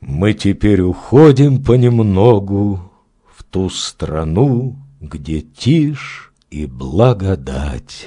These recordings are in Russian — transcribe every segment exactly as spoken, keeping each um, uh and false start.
Мы теперь уходим понемногу в ту страну, где тишь и благодать.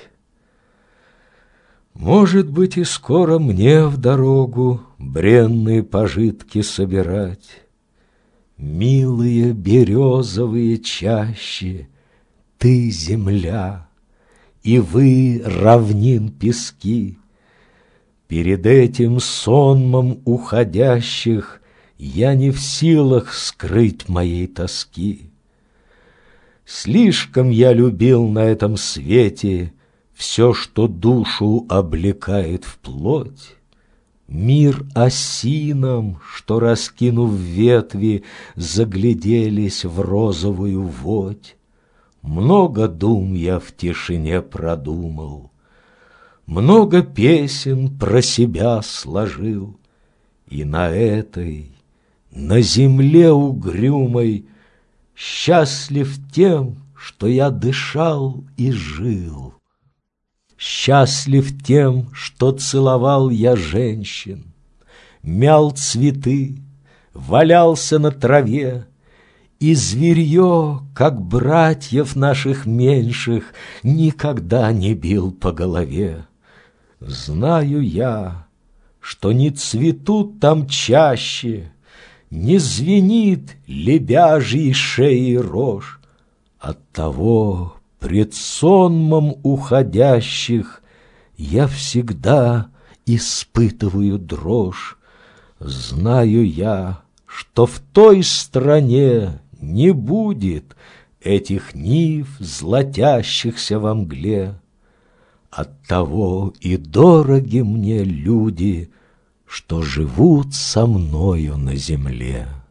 Может быть, и скоро мне в дорогу бренные пожитки собирать. Милые березовые чащи, ты земля, и вы равнин пески. Перед этим сонмом уходящих я не в силах скрыть моей тоски. Слишком я любил на этом свете все, что душу облекает в плоть. Мир осинам, что, раскинув ветви, загляделись в розовую водь. Много дум я в тишине продумал, много песен про себя сложил, и на этой, на земле угрюмой, счастлив тем, что я дышал и жил. Счастлив тем, что целовал я женщин, мял цветы, валялся на траве, и зверье, как братьев наших меньших, никогда не бил по голове. Знаю я, что не цветут там чаще, не звенит лебяжьей шеей рожь. Оттого пред сонмом уходящих я всегда испытываю дрожь. Знаю я, что в той стране не будет этих нив, золотящихся во мгле. Оттого и дороги мне люди, что живут со мною на земле.